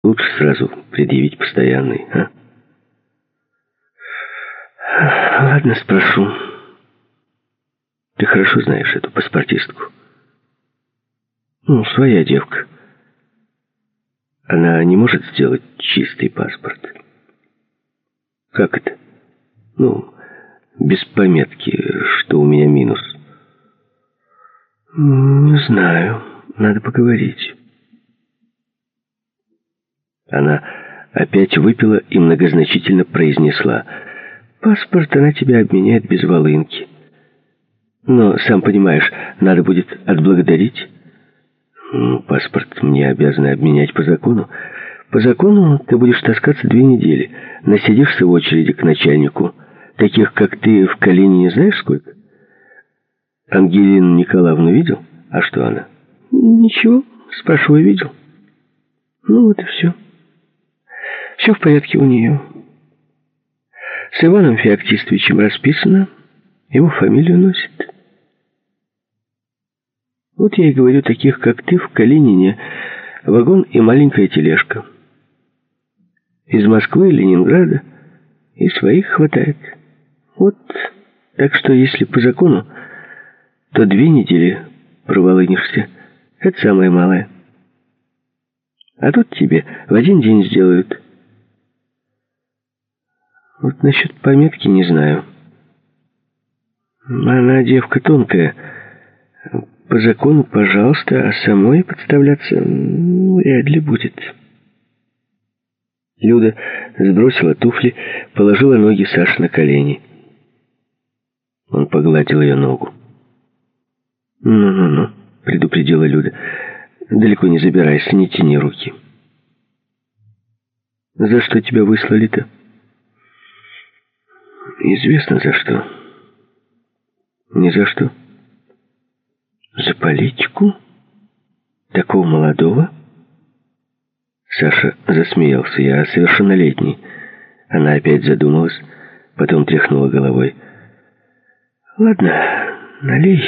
Лучше сразу предъявить постоянный, а? Ладно, спрошу. Ты хорошо знаешь эту паспортистку? Ну, своя девка. Она не может сделать чистый паспорт. Как это? Ну, без пометки, что у меня минус. Не знаю. Надо поговорить. Она опять выпила и многозначительно произнесла: паспорт она тебе обменяет без волынки. Но, сам понимаешь, надо будет отблагодарить. Паспорт мне обязаны обменять по закону. По закону ты будешь таскаться 2 недели. Насидишься в очереди к начальнику. Таких, как ты, в Калинине знаешь сколько? Ангелину Николаевну видел? А что она? Ничего, спрашиваю, видел? Ну вот и все. Все в порядке у нее. С Иваном Феоктистовичем расписано. Его фамилию носит. Вот я и говорю, таких, как ты, в Калинине вагон и маленькая тележка. Из Москвы, Ленинграда и своих хватает. Вот, так что если по закону, то 2 недели проволынешься. Это самое малое. А тут тебе в 1 день сделают. Вот насчет пометки не знаю. Она девка тонкая. По закону, пожалуйста, а самой подставляться вряд ли будет. Люда сбросила туфли, положила ноги Саши на колени. Он погладил ее ногу. «Ну-ну-ну», — предупредила Люда. «Далеко не забирайся, не тяни руки». «За что тебя выслали-то?» «Известно за что». «Ни за что». «За политику? Такого молодого?» Саша засмеялся. «Я совершеннолетний». Она опять задумалась, потом тряхнула головой. «Ладно, налей».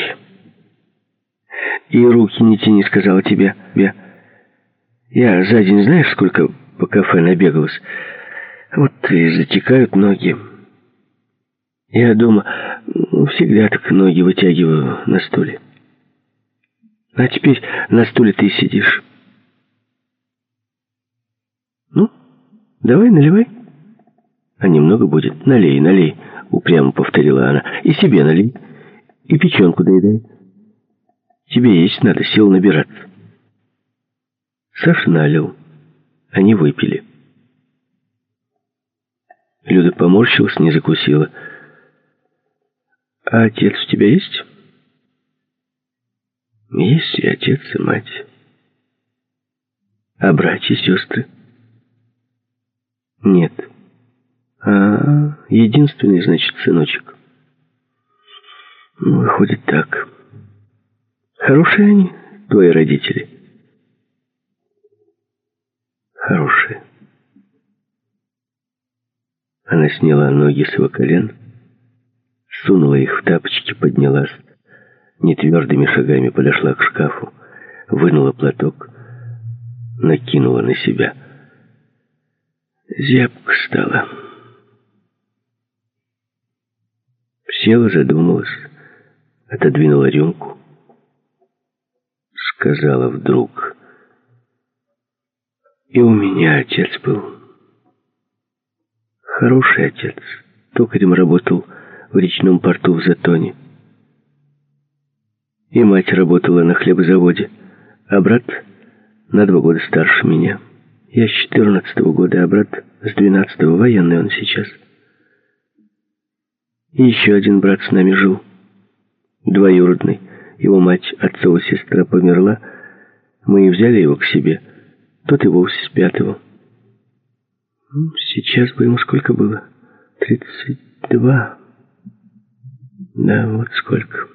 «И руки не тяни», — сказала тебе. Я за день знаешь, сколько по кафе набегалась? Вот и затекают ноги. Я дома всегда так ноги вытягиваю на стуле. А теперь на стуле ты сидишь. Ну, давай, наливай. А немного будет. Налей, налей, упрямо повторила она. И себе налей. И печенку доедай. Тебе есть надо, сил набираться. Саша налил. Они выпили. Люда поморщилась, не закусила. А отец у тебя есть? Есть и отец, и мать. А братья, сестры? Нет. Единственный, значит, сыночек. Ну, выходит так. Хорошие они, твои родители? Хорошие. Она сняла ноги с его колен, сунула их в тапочки, поднялась, нетвердыми шагами подошла к шкафу, вынула платок, накинула на себя. Зябко стало. Села, задумалась, отодвинула рюмку, сказала вдруг: и у меня отец был. Хороший отец. Токарем работал в речном порту в Затоне. И мать работала на хлебозаводе, а брат на 2 года старше меня. Я с 14-го года, а брат с 12-го, военный он сейчас. И еще один брат с нами жил, двоюродный. Его мать, отцова сестра, померла. Мы и взяли его к себе. Тот и вовсе с 5-го. Сейчас бы ему сколько было? 32. Да, вот сколько.